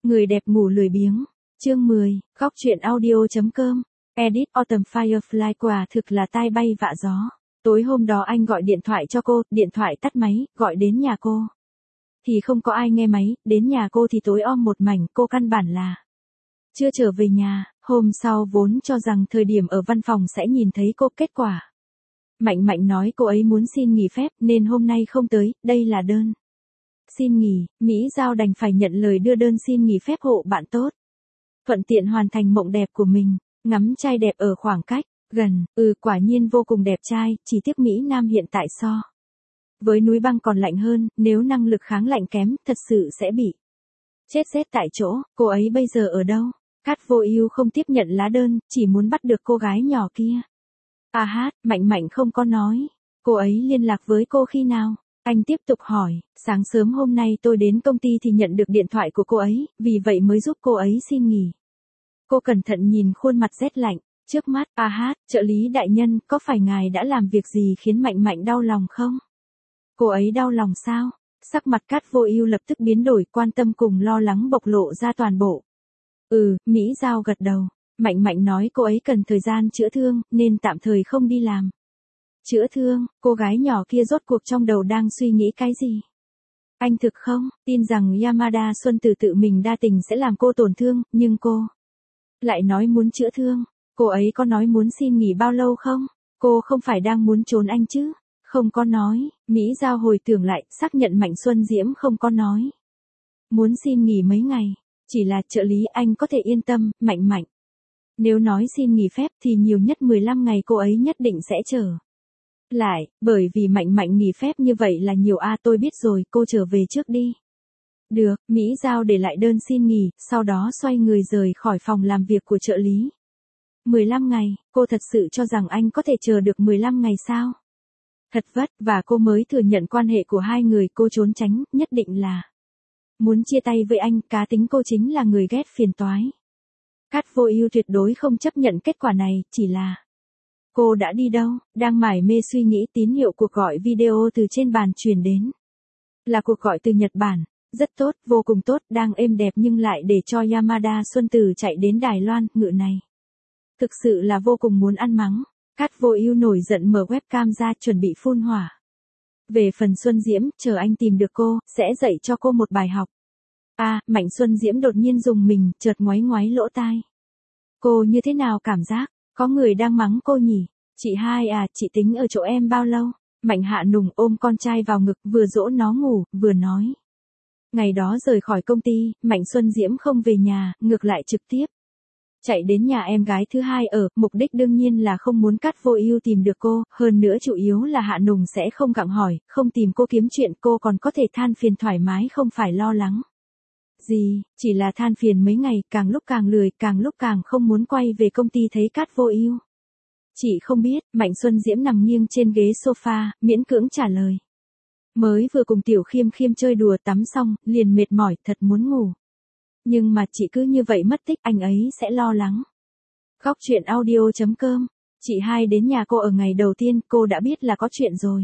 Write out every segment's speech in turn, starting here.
Người đẹp ngủ lười biếng. Chương 10, góc truyện audio.com. Edit Autumn Firefly quả thực là tai bay vạ gió. Tối hôm đó anh gọi điện thoại cho cô, điện thoại tắt máy, gọi đến nhà cô. Thì không có ai nghe máy, đến nhà cô thì tối om một mảnh, cô căn bản là chưa trở về nhà. Hôm sau vốn cho rằng thời điểm ở văn phòng sẽ nhìn thấy cô, kết quả Mạnh Mạnh nói cô ấy muốn xin nghỉ phép nên hôm nay không tới, đây là đơn xin nghỉ. Mỹ Giao đành phải nhận lời đưa đơn xin nghỉ phép hộ bạn tốt, thuận tiện hoàn thành mộng đẹp của mình, ngắm trai đẹp ở khoảng cách gần. Quả nhiên vô cùng đẹp trai, chỉ tiếc Mỹ Nam hiện tại so với núi băng còn lạnh hơn, nếu năng lực kháng lạnh kém, thật sự sẽ bị chết rét tại chỗ. Cô ấy bây giờ ở đâu? Cát Vô Ưu không tiếp nhận lá đơn, chỉ muốn bắt được cô gái nhỏ kia. Mạnh Mạnh không có nói. Cô ấy liên lạc với cô khi nào? Anh tiếp tục hỏi. Sáng sớm hôm nay tôi đến công ty thì nhận được điện thoại của cô ấy, vì vậy mới giúp cô ấy xin nghỉ. Cô cẩn thận nhìn khuôn mặt rét lạnh trước mắt. Trợ lý đại nhân, có phải ngài đã làm việc gì khiến Mạnh Mạnh đau lòng không? Cô ấy đau lòng sao? Sắc mặt Cát Vô Ưu lập tức biến đổi, quan tâm cùng lo lắng bộc lộ ra toàn bộ. Mỹ Giao gật đầu. Mạnh Mạnh nói cô ấy cần thời gian chữa thương, nên tạm thời không đi làm. Chữa thương? Cô gái nhỏ kia rốt cuộc trong đầu đang suy nghĩ cái gì? Anh thực không tin rằng Yamada Xuân Tử tự mình đa tình sẽ làm cô tổn thương, nhưng cô lại nói muốn chữa thương. Cô ấy có nói muốn xin nghỉ bao lâu không? Cô không phải đang muốn trốn anh chứ? Không có nói. Mỹ Giao hồi tưởng lại, xác nhận Mạnh Xuân Diễm không có nói muốn xin nghỉ mấy ngày. Chỉ là trợ lý, anh có thể yên tâm, Mạnh Mạnh nếu nói xin nghỉ phép thì nhiều nhất 15 ngày cô ấy nhất định sẽ trở lại, bởi vì Mạnh Mạnh nghỉ phép như vậy là nhiều. Tôi biết rồi, cô trở về trước đi. Được. Mỹ Giao để lại đơn xin nghỉ, sau đó xoay người rời khỏi phòng làm việc của trợ lý. 15 ngày, cô thật sự cho rằng anh có thể chờ được 15 ngày sao? Thật vất vả cô mới thừa nhận quan hệ của hai người, cô trốn tránh, nhất định là muốn chia tay với anh. Cá tính cô chính là người ghét phiền toái. Cát Vô Ưu tuyệt đối không chấp nhận kết quả này, chỉ là cô đã đi đâu? Đang mải mê suy nghĩ, tín hiệu cuộc gọi video từ trên bàn truyền đến. Là cuộc gọi từ Nhật Bản. Rất tốt, vô cùng tốt, đang êm đẹp nhưng lại để cho Yamada Xuân Tử chạy đến Đài Loan, ngự này. Thực sự là vô cùng muốn ăn mắng. Cát Vô Ưu nổi giận mở webcam ra chuẩn bị phun hỏa. Về phần Xuân Diễm, chờ anh tìm được cô, sẽ dạy cho cô một bài học. Mạnh Xuân Diễm đột nhiên rùng mình, chợt ngoáy ngoáy lỗ tai. Cô như thế nào cảm giác? Có người đang mắng cô nhỉ? Chị hai chị tính ở chỗ em bao lâu? Mạnh Hạ Nùng ôm con trai vào ngực, vừa dỗ nó ngủ, vừa nói. Ngày đó rời khỏi công ty, Mạnh Xuân Diễm không về nhà, ngược lại trực tiếp chạy đến nhà em gái thứ hai ở, mục đích đương nhiên là không muốn Cát Vô Ưu tìm được cô, hơn nữa chủ yếu là Hạ Nùng sẽ không gặng hỏi, không tìm cô kiếm chuyện, cô còn có thể than phiền thoải mái, không phải lo lắng gì, chỉ là than phiền mấy ngày, càng lúc càng lười, càng lúc càng không muốn quay về công ty thấy Cát Vô Ưu. Chị không biết. Mạnh Xuân Diễm nằm nghiêng trên ghế sofa, miễn cưỡng trả lời. Mới vừa cùng Tiểu Khiêm Khiêm chơi đùa tắm xong, liền mệt mỏi, thật muốn ngủ. Nhưng mà chị cứ như vậy mất tích, anh ấy sẽ lo lắng. Góc truyện audio.com. Chị hai đến nhà cô ở ngày đầu tiên, cô đã biết là có chuyện rồi.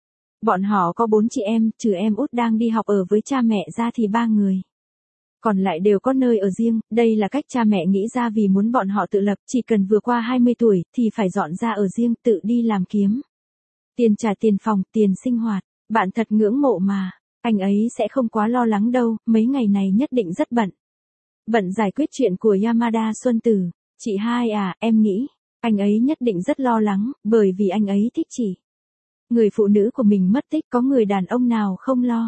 Bọn họ có 4 chị em, trừ em út đang đi học ở với cha mẹ ra thì 3 người. Còn lại đều có nơi ở riêng, đây là cách cha mẹ nghĩ ra vì muốn bọn họ tự lập, chỉ cần vừa qua 20 tuổi, thì phải dọn ra ở riêng, tự đi làm kiếm tiền, trả tiền phòng, tiền sinh hoạt. Bạn thật ngưỡng mộ mà. Anh ấy sẽ không quá lo lắng đâu, mấy ngày này nhất định rất bận. Bận giải quyết chuyện của Yamada Xuân Tử. Chị hai em nghĩ, anh ấy nhất định rất lo lắng, bởi vì anh ấy thích chị. Người phụ nữ của mình mất tích, có người đàn ông nào không lo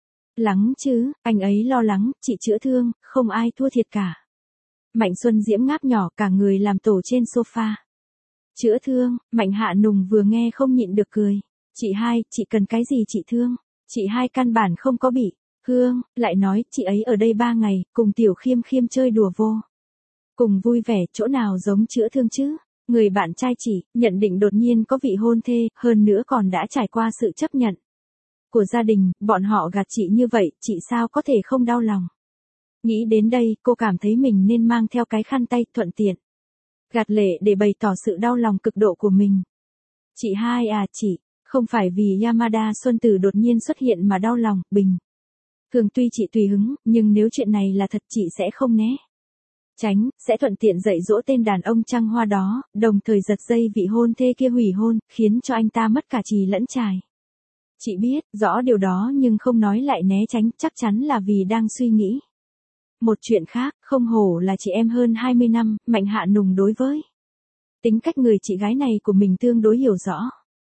lắng chứ? Anh ấy lo lắng, chị chữa thương, không ai thua thiệt cả. Mạnh Xuân Diễm ngáp nhỏ, cả người làm tổ trên sofa. Chữa thương? Mạnh Hạ Nùng vừa nghe không nhịn được cười. Chị hai, chị cần cái gì chị thương? Chị hai căn bản không có bị Hương, lại nói, chị ấy ở đây 3 ngày, cùng Tiểu Khiêm Khiêm chơi đùa vô cùng vui vẻ, chỗ nào giống chữa thương chứ? Người bạn trai chị, nhận định đột nhiên có vị hôn thê, hơn nữa còn đã trải qua sự chấp nhận của gia đình, bọn họ gạt chị như vậy, chị sao có thể không đau lòng? Nghĩ đến đây, cô cảm thấy mình nên mang theo cái khăn tay, thuận tiện gạt lệ để bày tỏ sự đau lòng cực độ của mình. Chị hai chị, không phải vì Yamada Xuân Tử đột nhiên xuất hiện mà đau lòng, bình Thường tuy chị tùy hứng, nhưng nếu chuyện này là thật chị sẽ không né tránh, sẽ thuận tiện dạy dỗ tên đàn ông trăng hoa đó, đồng thời giật dây vị hôn thê kia hủy hôn, khiến cho anh ta mất cả trì lẫn trài. Chị biết rõ điều đó nhưng không nói lại né tránh, chắc chắn là vì đang suy nghĩ một chuyện khác. Không hổ là chị em hơn 20 năm, Mạnh Hạ Nùng đối với tính cách người chị gái này của mình tương đối hiểu rõ.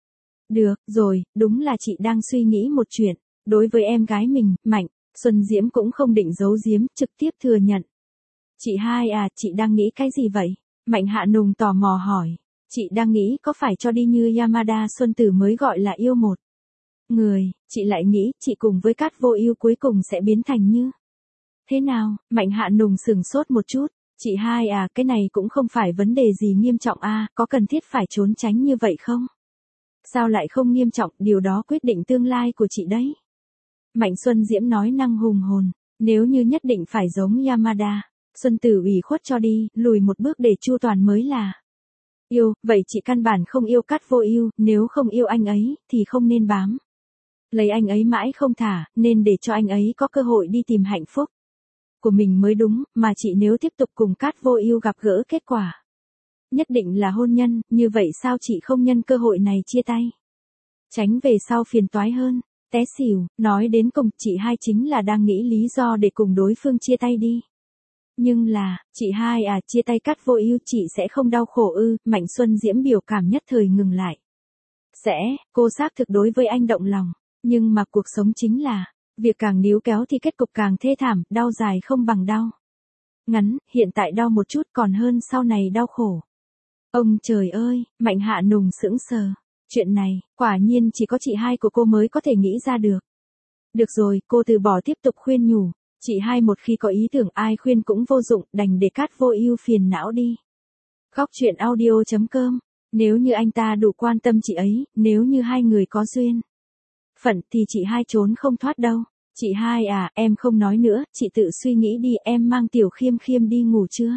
Được rồi, đúng là chị đang suy nghĩ một chuyện. Đối với em gái mình, Mạnh Xuân Diễm cũng không định giấu giếm, trực tiếp thừa nhận. Chị hai à, chị đang nghĩ cái gì vậy? Mạnh Hạ Nùng tò mò hỏi. Chị đang nghĩ có phải cho đi như Yamada Xuân Tử mới gọi là yêu một người, chị lại nghĩ chị cùng với Cát Vô Ưu cuối cùng sẽ biến thành như thế nào? Mạnh Hạ Nùng sửng sốt một chút. Chị hai à, cái này cũng không phải vấn đề gì nghiêm trọng a, có cần thiết phải trốn tránh như vậy không? Sao lại không nghiêm trọng, điều đó quyết định tương lai của chị đấy. Mạnh Xuân Diễm nói năng hùng hồn, nếu như nhất định phải giống Yamada Xuân Tử ủy khuất cho đi, lùi một bước để chu toàn mới là yêu, vậy chị căn bản không yêu Cát Vô Ưu, nếu không yêu anh ấy, thì không nên bám lấy anh ấy mãi không thả, nên để cho anh ấy có cơ hội đi tìm hạnh phúc của mình mới đúng, mà chị nếu tiếp tục cùng Cát Vô Ưu gặp gỡ kết quả nhất định là hôn nhân, như vậy sao chị không nhân cơ hội này chia tay? Tránh về sau phiền toái hơn. Té xỉu, nói đến cùng chị hai chính là đang nghĩ lý do để cùng đối phương chia tay đi. Nhưng là, chị hai à, chia tay Cát Vô Ưu chị sẽ không đau khổ ư? Mạnh Xuân Diễm biểu cảm nhất thời ngừng lại. Sẽ, cô xác thực đối với anh động lòng, nhưng mà cuộc sống chính là, việc càng níu kéo thì kết cục càng thê thảm, đau dài không bằng đau ngắn, hiện tại đau một chút còn hơn sau này đau khổ. Ông trời ơi, Mạnh Hạ Nùng sững sờ. Chuyện này, quả nhiên chỉ có chị hai của cô mới có thể nghĩ ra được. Được rồi, cô từ bỏ tiếp tục khuyên nhủ. Chị hai một khi có ý tưởng ai khuyên cũng vô dụng, đành để Cát Vô Ưu phiền não đi. Góc truyện audio.com. Nếu như anh ta đủ quan tâm chị ấy, nếu như hai người có duyên phận thì chị hai trốn không thoát đâu. Chị hai à, em không nói nữa, chị tự suy nghĩ đi, em mang Tiểu Khiêm Khiêm đi ngủ chưa?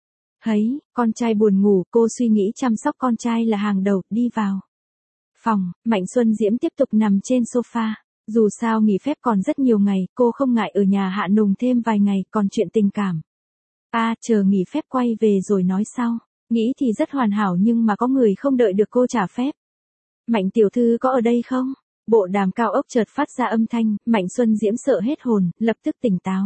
Hấy, con trai buồn ngủ, cô suy nghĩ chăm sóc con trai là hàng đầu, đi vào phòng. Mạnh Xuân Diễm tiếp tục nằm trên sofa. Dù sao nghỉ phép còn rất nhiều ngày, cô không ngại ở nhà Hạ Nùng thêm vài ngày, còn chuyện tình cảm. Chờ nghỉ phép quay về rồi nói sau. Nghĩ thì rất hoàn hảo nhưng mà có người không đợi được cô trả phép. Mạnh tiểu thư có ở đây không? Bộ đàm cao ốc chợt phát ra âm thanh, Mạnh Xuân Diễm sợ hết hồn, lập tức tỉnh táo.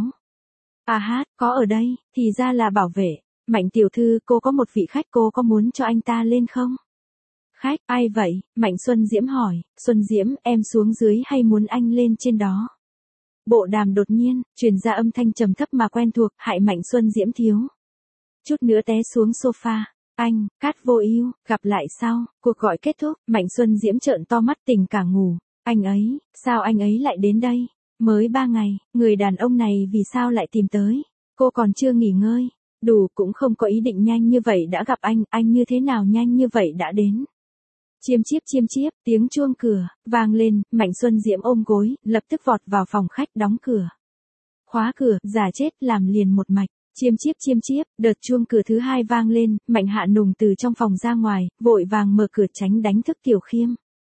Có ở đây, thì ra là bảo vệ. Mạnh tiểu thư, cô có một vị khách, cô có muốn cho anh ta lên không? Khách, ai vậy? Mạnh Xuân Diễm hỏi. Xuân Diễm, em xuống dưới hay muốn anh lên trên đó? Bộ đàm đột nhiên, truyền ra âm thanh trầm thấp mà quen thuộc, hại Mạnh Xuân Diễm thiếu chút nữa té xuống sofa. Anh, Cát Vô Ưu, gặp lại sau. Cuộc gọi kết thúc, Mạnh Xuân Diễm trợn to mắt tỉnh cả ngủ. Anh ấy, sao anh ấy lại đến đây? Mới 3 ngày, người đàn ông này vì sao lại tìm tới? Cô còn chưa nghỉ ngơi. Đủ cũng không có ý định nhanh như vậy đã gặp anh như thế nào nhanh như vậy đã đến? Chiêm chiếp, tiếng chuông cửa, vang lên, Mạnh Xuân Diễm ôm gối, lập tức vọt vào phòng khách đóng cửa. Khóa cửa, giả chết, làm liền một mạch. Chiêm chiếp, đợt chuông cửa thứ hai vang lên, Mạnh Hạ Nùng từ trong phòng ra ngoài, vội vàng mở cửa tránh đánh thức Tiểu Khiêm.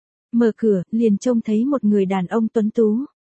Mở cửa, liền trông thấy một người đàn ông tuấn tú.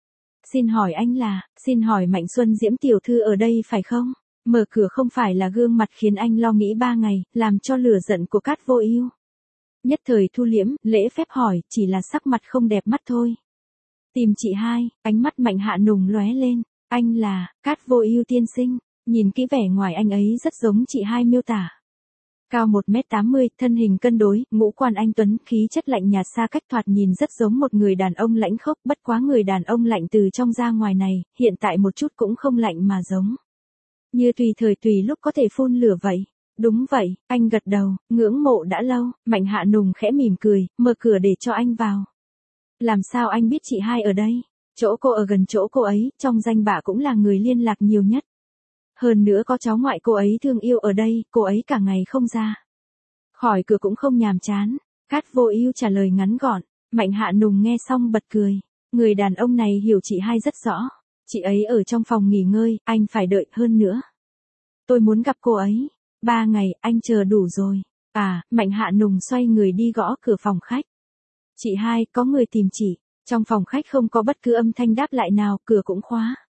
Xin hỏi anh là, xin hỏi Mạnh Xuân Diễm tiểu thư ở đây phải không? Mở cửa không phải là gương mặt khiến anh lo nghĩ 3 ngày, làm cho lửa giận của Cát Vô Ưu nhất thời thu liễm, lễ phép hỏi, chỉ là sắc mặt không đẹp mắt thôi. Tìm chị hai, ánh mắt Mạnh Hạ Nùng lóe lên, anh là, Cát Vô Ưu tiên sinh, nhìn kỹ vẻ ngoài anh ấy rất giống chị hai miêu tả. Cao 1m80, thân hình cân đối, ngũ quan anh tuấn, khí chất lạnh nhạt xa cách thoạt nhìn rất giống một người đàn ông lãnh khốc, bất quá người đàn ông lạnh từ trong ra ngoài này, hiện tại một chút cũng không lạnh mà giống như tùy thời tùy lúc có thể phun lửa vậy. Đúng vậy, anh gật đầu, ngưỡng mộ đã lâu. Mạnh Hạ Nùng khẽ mỉm cười, mở cửa để cho anh vào. Làm sao anh biết chị hai ở đây? Chỗ cô ở gần chỗ cô ấy, trong danh bạ cũng là người liên lạc nhiều nhất. Hơn nữa có cháu ngoại cô ấy thương yêu ở đây, cô ấy cả ngày không ra khỏi cửa cũng không nhàm chán. Cát Vô Ưu trả lời ngắn gọn. Mạnh Hạ Nùng nghe xong bật cười. Người đàn ông này hiểu chị hai rất rõ. Chị ấy ở trong phòng nghỉ ngơi, anh phải đợi hơn nữa. Tôi muốn gặp cô ấy. 3 ngày, anh chờ đủ rồi. Mạnh Hạ Nùng xoay người đi gõ cửa phòng khách. Chị hai, có người tìm chị. Trong phòng khách không có bất cứ âm thanh đáp lại nào, cửa cũng khóa.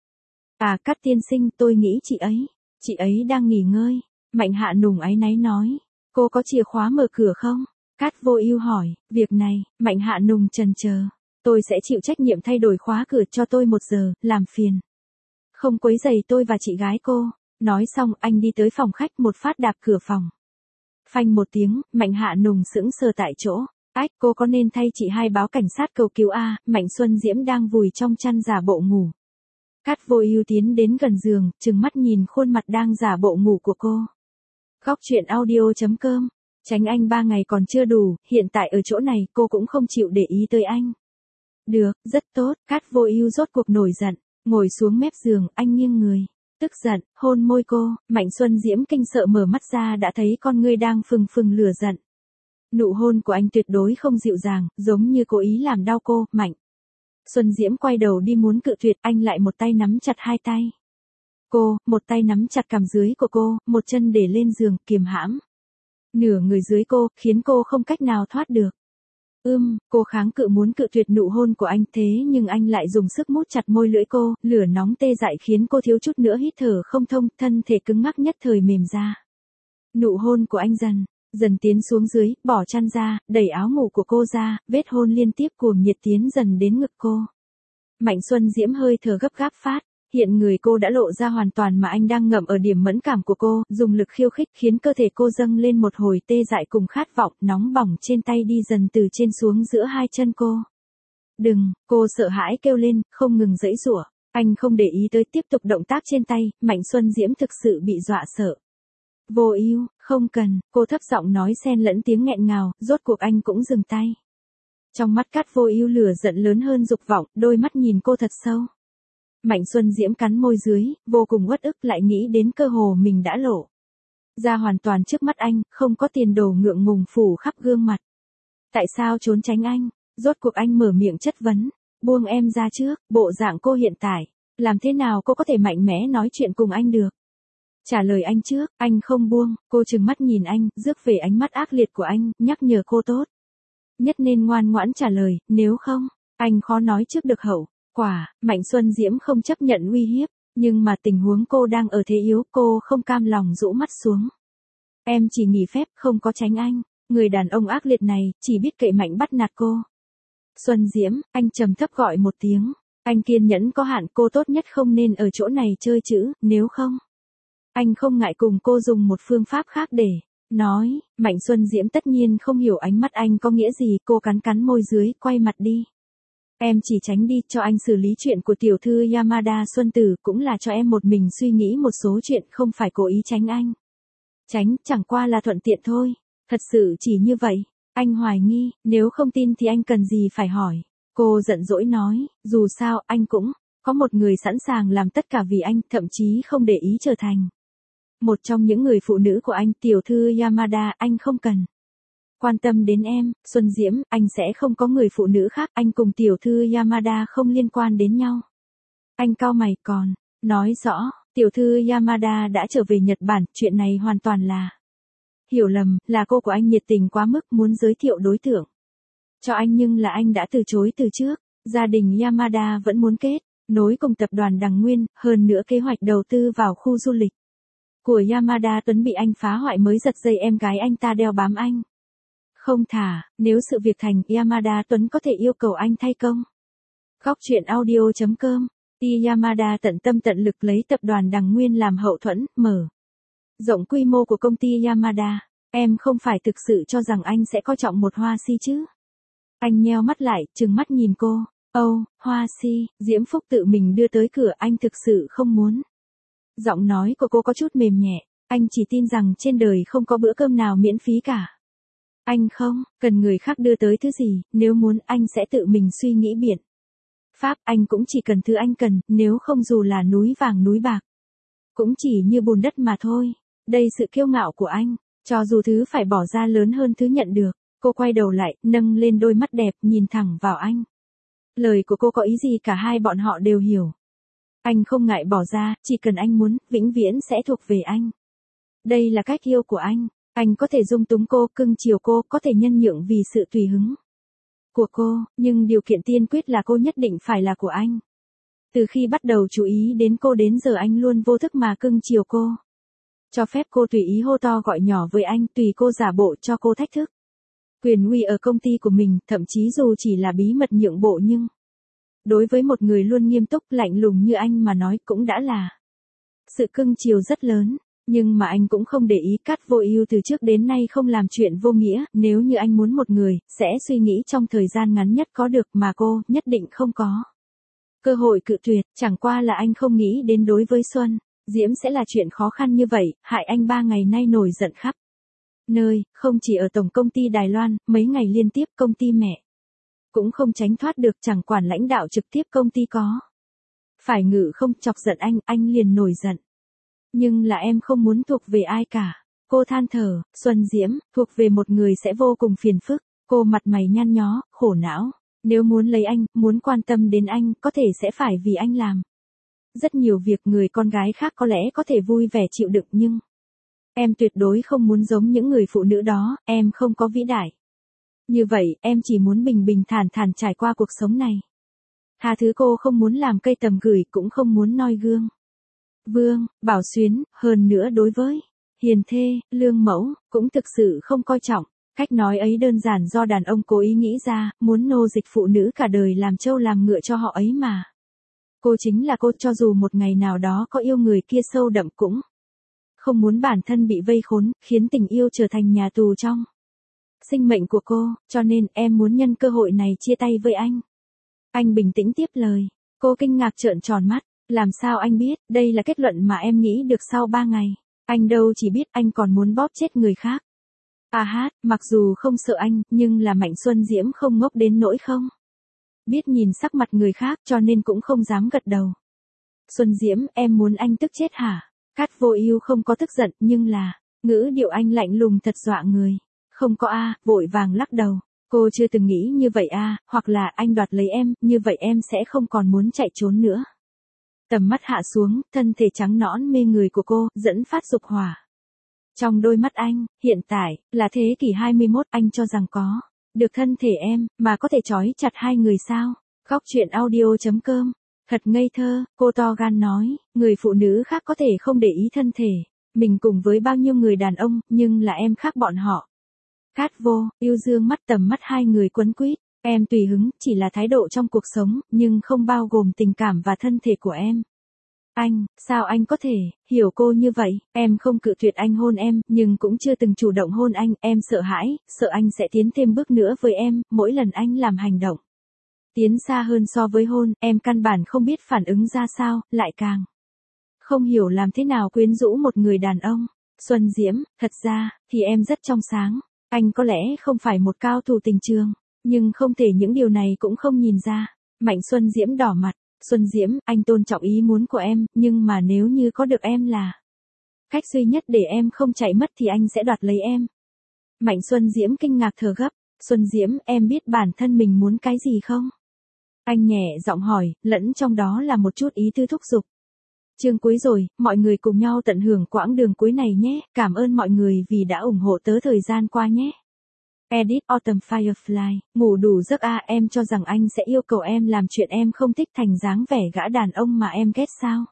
À, Cát tiên sinh, tôi nghĩ chị ấy đang nghỉ ngơi. Mạnh Hạ Nùng áy náy nói. Cô có chìa khóa mở cửa không? Cát Vô Ưu hỏi. Việc này, Mạnh Hạ Nùng chần chờ. Tôi sẽ chịu trách nhiệm thay đổi khóa cửa, cho tôi 1 giờ, làm phiền. Không quấy rầy tôi và chị gái cô. Nói xong anh đi tới phòng khách, một phát đạp cửa phòng. Phanh một tiếng, Mạnh Hạ Nùng sững sờ tại chỗ. Ách, cô có nên thay chị hai báo cảnh sát cầu cứu a? Mạnh Xuân Diễm đang vùi trong chăn giả bộ ngủ. Cát Vô Ưu tiến đến gần giường, trừng mắt nhìn khuôn mặt đang giả bộ ngủ của cô. Góc truyện audio.com. Tránh anh 3 ngày còn chưa đủ, hiện tại ở chỗ này cô cũng không chịu để ý tới anh. Được, rất tốt, Cát Vô Ưu rốt cuộc nổi giận, ngồi xuống mép giường, anh nghiêng người, tức giận, hôn môi cô. Mạnh Xuân Diễm kinh sợ mở mắt ra đã thấy con ngươi đang phừng phừng lửa giận. Nụ hôn của anh tuyệt đối không dịu dàng, giống như cố ý làm đau cô. Mạnh Xuân Diễm quay đầu đi muốn cự tuyệt, anh lại một tay nắm chặt hai tay cô, một tay nắm chặt cằm dưới của cô, một chân để lên giường, kiềm hãm nửa người dưới cô, khiến cô không cách nào thoát được. Cô kháng cự muốn cự tuyệt nụ hôn của anh, thế nhưng anh lại dùng sức mút chặt môi lưỡi cô, lửa nóng tê dại khiến cô thiếu chút nữa hít thở không thông, thân thể cứng ngắc nhất thời mềm ra. Nụ hôn của anh dần tiến xuống dưới, bỏ chăn ra, đẩy áo ngủ của cô ra, vết hôn liên tiếp cuồng nhiệt tiến dần đến ngực cô. Mạnh Xuân Diễm hơi thở gấp gáp phát, hiện người cô đã lộ ra hoàn toàn mà anh đang ngậm ở điểm mẫn cảm của cô, dùng lực khiêu khích khiến cơ thể cô dâng lên một hồi tê dại cùng khát vọng, nóng bỏng trên tay đi dần từ trên xuống giữa hai chân cô. Đừng, cô sợ hãi kêu lên, không ngừng giãy giụa. Anh không để ý tới, tiếp tục động tác trên tay, Mạnh Xuân Diễm thực sự bị dọa sợ. Vô Ưu, không cần, cô thấp giọng nói xen lẫn tiếng nghẹn ngào, rốt cuộc anh cũng dừng tay. Trong mắt Cát Vô Ưu lửa giận lớn hơn dục vọng, đôi mắt nhìn cô thật sâu. Mạnh Xuân Diễm cắn môi dưới, vô cùng uất ức, lại nghĩ đến cơ hồ mình đã lộ ra hoàn toàn trước mắt anh, không có tiền đồ ngượng ngùng phủ khắp gương mặt. Tại sao trốn tránh anh? Rốt cuộc anh mở miệng chất vấn. Buông em ra trước, bộ dạng cô hiện tại, làm thế nào cô có thể mạnh mẽ nói chuyện cùng anh được? Trả lời anh trước, anh không buông. Cô trừng mắt nhìn anh, rước về ánh mắt ác liệt của anh, nhắc nhở cô tốt nhất nên ngoan ngoãn trả lời, nếu không, anh khó nói trước được hậu quả. Mạnh Xuân Diễm không chấp nhận uy hiếp, nhưng mà tình huống cô đang ở thế yếu, cô không cam lòng rũ mắt xuống. Em chỉ nghỉ phép, không có tránh anh. Người đàn ông ác liệt này, chỉ biết cậy mạnh bắt nạt cô. Xuân Diễm, anh trầm thấp gọi một tiếng. Anh kiên nhẫn có hạn, cô tốt nhất không nên ở chỗ này chơi chữ, nếu không. Anh không ngại cùng cô dùng một phương pháp khác để nói. Mạnh Xuân Diễm tất nhiên không hiểu ánh mắt anh có nghĩa gì, cô cắn cắn môi dưới, quay mặt đi. Em chỉ tránh đi, cho anh xử lý chuyện của tiểu thư Yamada Xuân Tử, cũng là cho em một mình suy nghĩ một số chuyện, không phải cố ý tránh anh. Tránh, chẳng qua là thuận tiện thôi. Thật sự chỉ như vậy. Anh hoài nghi, nếu không tin thì anh cần gì phải hỏi. Cô giận dỗi nói, dù sao, anh cũng có một người sẵn sàng làm tất cả vì anh, thậm chí không để ý trở thành một trong những người phụ nữ của anh, tiểu thư Yamada, anh không cần quan tâm đến em. Xuân Diễm, anh sẽ không có người phụ nữ khác, anh cùng tiểu thư Yamada không liên quan đến nhau. Anh cau mày, còn nói rõ, tiểu thư Yamada đã trở về Nhật Bản, chuyện này hoàn toàn là hiểu lầm, là cô của anh nhiệt tình quá mức, muốn giới thiệu đối tượng cho anh nhưng là anh đã từ chối từ trước. Gia đình Yamada vẫn muốn kết nối cùng tập đoàn Đằng Nguyên, hơn nữa kế hoạch đầu tư vào khu du lịch của Yamada Tuấn bị anh phá hoại mới giật dây em gái anh ta đeo bám anh. Không thả, nếu sự việc thành, Yamada Tuấn có thể yêu cầu anh thay công. Góc truyện audio.com. Yamada tận tâm tận lực lấy tập đoàn Đằng Nguyên làm hậu thuẫn, mở rộng quy mô của công ty Yamada. Em không phải thực sự cho rằng anh sẽ coi trọng một hoa si chứ? Anh nheo mắt lại, trừng mắt nhìn cô. Hoa si, Diễm Phúc tự mình đưa tới cửa, anh thực sự không muốn. Giọng nói của cô có chút mềm nhẹ, anh chỉ tin rằng trên đời không có bữa cơm nào miễn phí cả. Anh không cần người khác đưa tới thứ gì, nếu muốn anh sẽ tự mình suy nghĩ biện pháp, anh cũng chỉ cần thứ anh cần, nếu không dù là núi vàng núi bạc, cũng chỉ như bùn đất mà thôi. Đây sự kiêu ngạo của anh, cho dù thứ phải bỏ ra lớn hơn thứ nhận được. Cô quay đầu lại, nâng lên đôi mắt đẹp, nhìn thẳng vào anh. Lời của cô có ý gì cả hai bọn họ đều hiểu. Anh không ngại bỏ ra, chỉ cần anh muốn, vĩnh viễn sẽ thuộc về anh. Đây là cách yêu của anh có thể dung túng cô, cưng chiều cô, có thể nhân nhượng vì sự tùy hứng của cô, nhưng điều kiện tiên quyết là cô nhất định phải là của anh. Từ khi bắt đầu chú ý đến cô đến giờ anh luôn vô thức mà cưng chiều cô. Cho phép cô tùy ý hô to gọi nhỏ với anh, tùy cô giả bộ cho cô thách thức. Quyền uy ở công ty của mình, thậm chí dù chỉ là bí mật nhượng bộ nhưng đối với một người luôn nghiêm túc lạnh lùng như anh mà nói cũng đã là sự cưng chiều rất lớn. Nhưng mà anh cũng không để ý, Cát Vô Ưu từ trước đến nay không làm chuyện vô nghĩa, nếu như anh muốn một người, sẽ suy nghĩ trong thời gian ngắn nhất có được mà cô nhất định không có cơ hội cự tuyệt, chẳng qua là anh không nghĩ đến đối với Xuân Diễm sẽ là chuyện khó khăn như vậy, hại anh 3 ngày nay nổi giận khắp nơi, không chỉ ở tổng công ty Đài Loan, mấy ngày liên tiếp công ty mẹ cũng không tránh thoát được, chẳng quản lãnh đạo trực tiếp công ty có phải ngự không chọc giận anh liền nổi giận. Nhưng là em không muốn thuộc về ai cả. Cô than thở, Xuân Diễm, thuộc về một người sẽ vô cùng phiền phức. Cô mặt mày nhăn nhó, khổ não. Nếu muốn lấy anh, muốn quan tâm đến anh, có thể sẽ phải vì anh làm rất nhiều việc người con gái khác có lẽ có thể vui vẻ chịu đựng nhưng em tuyệt đối không muốn giống những người phụ nữ đó, em không có vĩ đại. Như vậy, em chỉ muốn bình bình thản thản trải qua cuộc sống này. Tha thứ cô không muốn làm cây tầm gửi cũng không muốn noi gương. Vương, Bảo Xuyến, hơn nữa đối với hiền thê, lương mẫu, cũng thực sự không coi trọng. Cách nói ấy đơn giản do đàn ông cố ý nghĩ ra, muốn nô dịch phụ nữ cả đời làm trâu làm ngựa cho họ ấy mà. Cô chính là cô, cho dù một ngày nào đó có yêu người kia sâu đậm cũng không muốn bản thân bị vây khốn, khiến tình yêu trở thành nhà tù trong sinh mệnh của cô, cho nên em muốn nhân cơ hội này chia tay với anh. Anh bình tĩnh tiếp lời. Cô kinh ngạc trợn tròn mắt. Làm sao anh biết, đây là kết luận mà em nghĩ được sau 3 ngày. Anh đâu chỉ biết anh còn muốn bóp chết người khác. À hát, mặc dù không sợ anh, nhưng là Mạnh Xuân Diễm không ngốc đến nỗi không biết nhìn sắc mặt người khác cho nên cũng không dám gật đầu. Xuân Diễm, em muốn anh tức chết hả? Cát Vô Ưu không có tức giận nhưng là ngữ điệu anh lạnh lùng thật dọa người. Không có a, vội vàng lắc đầu. Cô chưa từng nghĩ như vậy a, hoặc là anh đoạt lấy em, như vậy em sẽ không còn muốn chạy trốn nữa. Tầm mắt hạ xuống, thân thể trắng nõn mê người của cô, dẫn phát dục hỏa. Trong đôi mắt anh, hiện tại, là thế kỷ 21, anh cho rằng có được thân thể em, mà có thể trói chặt hai người sao? Góc truyện audio.com. Thật ngây thơ, cô to gan nói, người phụ nữ khác có thể không để ý thân thể, mình cùng với bao nhiêu người đàn ông, nhưng là em khác bọn họ. Cát Vô Ưu dương mắt, tầm mắt hai người quấn quýt, em tùy hứng, chỉ là thái độ trong cuộc sống, nhưng không bao gồm tình cảm và thân thể của em. Anh, sao anh có thể hiểu cô như vậy? Em không cự tuyệt anh hôn em, nhưng cũng chưa từng chủ động hôn anh, em sợ hãi, sợ anh sẽ tiến thêm bước nữa với em, mỗi lần anh làm hành động tiến xa hơn so với hôn, em căn bản không biết phản ứng ra sao, lại càng không hiểu làm thế nào quyến rũ một người đàn ông. Xuân Diễm, thật ra thì em rất trong sáng. Anh có lẽ không phải một cao thủ tình trường, nhưng không thể những điều này cũng không nhìn ra. Mạnh Xuân Diễm đỏ mặt. Xuân Diễm, anh tôn trọng ý muốn của em, nhưng mà nếu như có được em là cách duy nhất để em không chạy mất thì anh sẽ đoạt lấy em. Mạnh Xuân Diễm kinh ngạc thở gấp. Xuân Diễm, em biết bản thân mình muốn cái gì không? Anh nhẹ giọng hỏi, lẫn trong đó là một chút ý tư thúc giục. Chương cuối rồi, mọi người cùng nhau tận hưởng quãng đường cuối này nhé. Cảm ơn mọi người vì đã ủng hộ tớ thời gian qua nhé. Edit Autumn Firefly, ngủ đủ giấc a, em cho rằng anh sẽ yêu cầu em làm chuyện em không thích thành dáng vẻ gã đàn ông mà em ghét sao?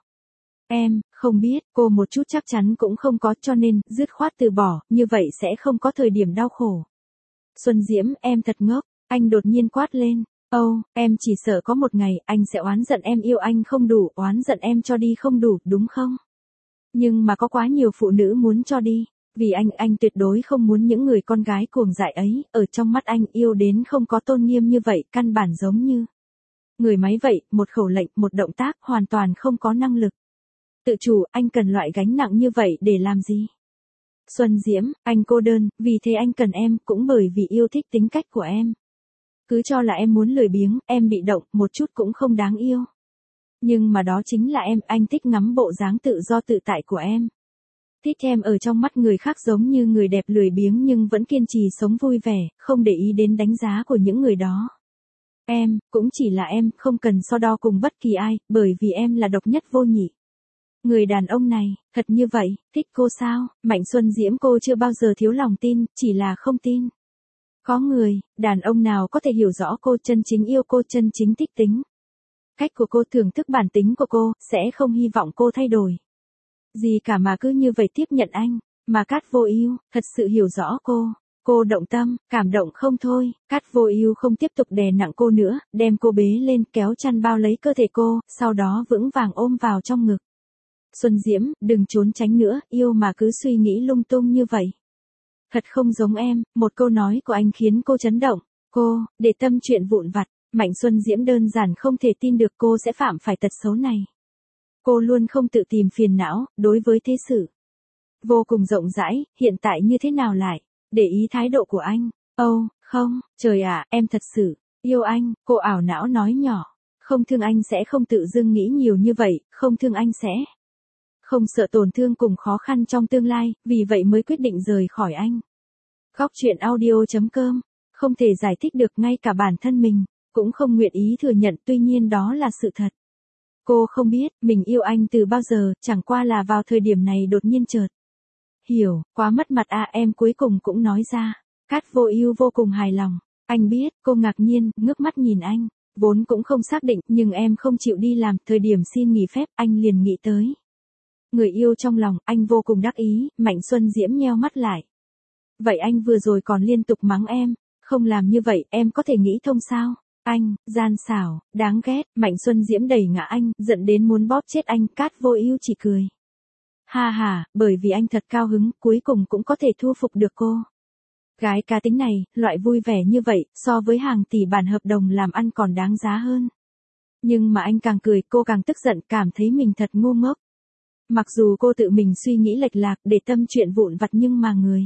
Em, không biết, cô một chút chắc chắn cũng không có, cho nên, dứt khoát từ bỏ, như vậy sẽ không có thời điểm đau khổ. Xuân Diễm, em thật ngốc, anh đột nhiên quát lên. Em chỉ sợ có một ngày, anh sẽ oán giận em yêu anh không đủ, oán giận em cho đi không đủ, đúng không? Nhưng mà có quá nhiều phụ nữ muốn cho đi. Vì anh tuyệt đối không muốn những người con gái cuồng dại ấy, ở trong mắt anh yêu đến không có tôn nghiêm như vậy, căn bản giống như người máy vậy, một khẩu lệnh, một động tác, hoàn toàn không có năng lực tự chủ, anh cần loại gánh nặng như vậy để làm gì? Xuân Diễm, anh cô đơn, vì thế anh cần em, cũng bởi vì yêu thích tính cách của em. Cứ cho là em muốn lười biếng, em bị động, một chút cũng không đáng yêu. Nhưng mà đó chính là em, anh thích ngắm bộ dáng tự do tự tại của em. Thích em ở trong mắt người khác giống như người đẹp lười biếng nhưng vẫn kiên trì sống vui vẻ, không để ý đến đánh giá của những người đó. Em, cũng chỉ là em, không cần so đo cùng bất kỳ ai, bởi vì em là độc nhất vô nhị. Người đàn ông này, thật như vậy, thích cô sao? Mạnh Xuân Diễm, cô chưa bao giờ thiếu lòng tin, chỉ là không tin. Có người, đàn ông nào có thể hiểu rõ cô, chân chính yêu cô, chân chính thích tính cách của cô, thưởng thức bản tính của cô, sẽ không hy vọng cô thay đổi. Gì cả mà cứ như vậy tiếp nhận anh. Mà Cát Vô Ưu thật sự hiểu rõ cô. Cô động tâm, cảm động không thôi. Cát Vô Ưu không tiếp tục đè nặng cô nữa, đem cô bế lên, kéo chăn bao lấy cơ thể cô, sau đó vững vàng ôm vào trong ngực. Xuân Diễm, đừng trốn tránh nữa, yêu mà cứ suy nghĩ lung tung như vậy. Thật không giống em, một câu nói của anh khiến cô chấn động. Cô, để tâm chuyện vụn vặt. Mạnh Xuân Diễm đơn giản không thể tin được cô sẽ phạm phải tật xấu này. Cô luôn không tự tìm phiền não, đối với thế sự vô cùng rộng rãi, hiện tại như thế nào lại để ý thái độ của anh. Không, trời ạ, em thật sự yêu anh, cô ảo não nói nhỏ. Không thương anh sẽ không tự dưng nghĩ nhiều như vậy, không thương anh sẽ không sợ tổn thương cùng khó khăn trong tương lai, vì vậy mới quyết định rời khỏi anh. Góc truyện audio.com, không thể giải thích được, ngay cả bản thân mình cũng không nguyện ý thừa nhận, tuy nhiên đó là sự thật. Cô không biết mình yêu anh từ bao giờ, chẳng qua là vào thời điểm này đột nhiên chợt hiểu, quá mất mặt à, em cuối cùng cũng nói ra. Cát Vô Ưu vô cùng hài lòng. Anh biết, cô ngạc nhiên, ngước mắt nhìn anh. Vốn cũng không xác định, nhưng em không chịu đi làm, thời điểm xin nghỉ phép, anh liền nghĩ tới người yêu trong lòng, anh vô cùng đắc ý. Mạnh Xuân Diễm nheo mắt lại. Vậy anh vừa rồi còn liên tục mắng em, không làm như vậy, em có thể nghĩ thông sao? Anh, gian xảo, đáng ghét. Mạnh Xuân Diễm đẩy ngã anh, giận đến muốn bóp chết anh. Cát Vô Ưu chỉ cười. Ha ha, bởi vì anh thật cao hứng, cuối cùng cũng có thể thu phục được cô. Gái cá tính này, loại vui vẻ như vậy, so với hàng tỷ bản hợp đồng làm ăn còn đáng giá hơn. Nhưng mà anh càng cười, cô càng tức giận, cảm thấy mình thật ngu ngốc. Mặc dù cô tự mình suy nghĩ lệch lạc, để tâm chuyện vụn vặt, nhưng mà người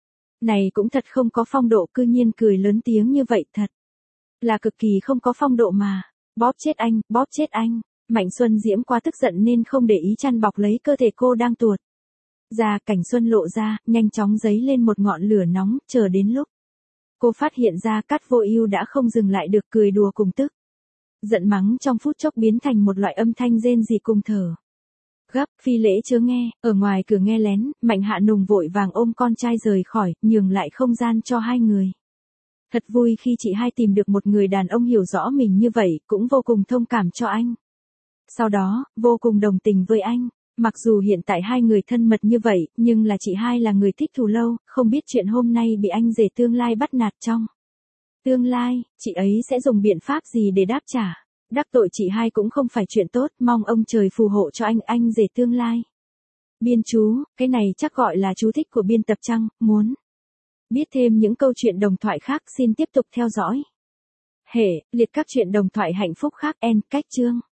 này cũng thật không có phong độ, cư nhiên cười lớn tiếng như vậy, thật là cực kỳ không có phong độ mà. Bóp chết anh, bóp chết anh. Mạnh Xuân Diễm quá tức giận nên không để ý chăn bọc lấy cơ thể cô đang tuột ra, cảnh xuân lộ ra, nhanh chóng dấy lên một ngọn lửa nóng, chờ đến lúc cô phát hiện ra Cát Vô Ưu đã không dừng lại được, cười đùa cùng tức giận mắng trong phút chốc biến thành một loại âm thanh rên rỉ cùng thở gấp. Phi Lễ chớ nghe, ở ngoài cửa nghe lén, Mạnh Hạ Nùng vội vàng ôm con trai rời khỏi, nhường lại không gian cho hai người. Thật vui khi chị hai tìm được một người đàn ông hiểu rõ mình như vậy, cũng vô cùng thông cảm cho anh. Sau đó, vô cùng đồng tình với anh. Mặc dù hiện tại hai người thân mật như vậy, nhưng là chị hai là người thích thù lâu, không biết chuyện hôm nay bị anh rể tương lai bắt nạt trong tương lai, chị ấy sẽ dùng biện pháp gì để đáp trả. Đắc tội chị hai cũng không phải chuyện tốt, mong ông trời phù hộ cho anh rể tương lai. Biên chú, cái này chắc gọi là chú thích của biên tập Trăng. Muốn biết thêm những câu chuyện đồng thoại khác, xin tiếp tục theo dõi hệ liệt các chuyện đồng thoại hạnh phúc khác. End cách chương.